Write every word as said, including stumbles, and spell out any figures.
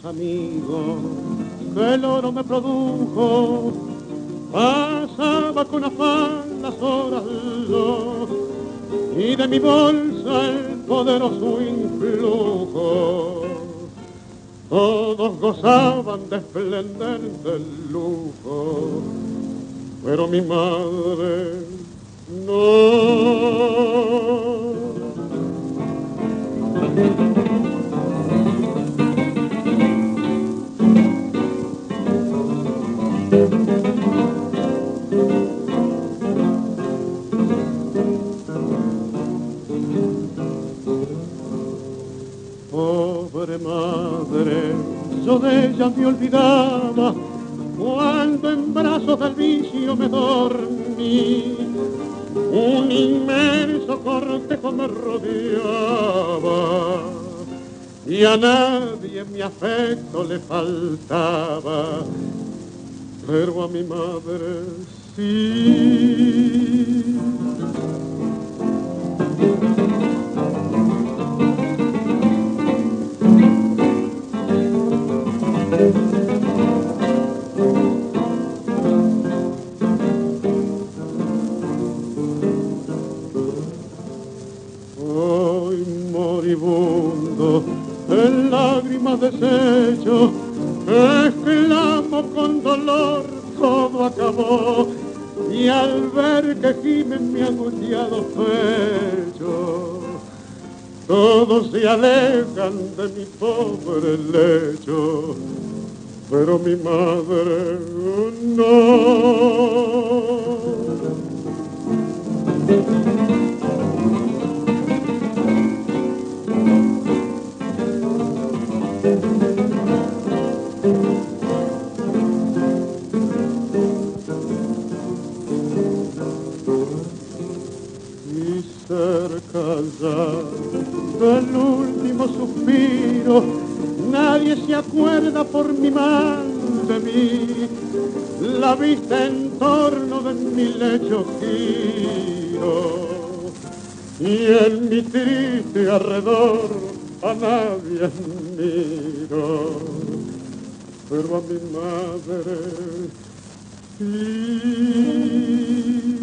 amigos que el oro me produjo, pasaba con afán las horas yo, y de mi bolsa el poderoso influjo. Todos gozaban de esplendente lujo, pero mi madre no. Pobre madre, yo de ella me olvidaba cuando en brazos del vicio me dormí. Un inmenso cortejo me rodeaba y a nadie mi afecto le faltaba, pero a mi madre sí. Hoy moribundo, en lágrimas deshecho, exclamo con dolor, todo acabó, y al ver que gimen mi angustiado pecho, todos se alejan de mi pobre lecho, pero mi madre no. Y cerca ya del último suspiro, nadie se acuerda por mi mal de mí, la vista en torno de mi lecho giro, y en mi triste alrededor a nadie miro, pero a mi madre sí.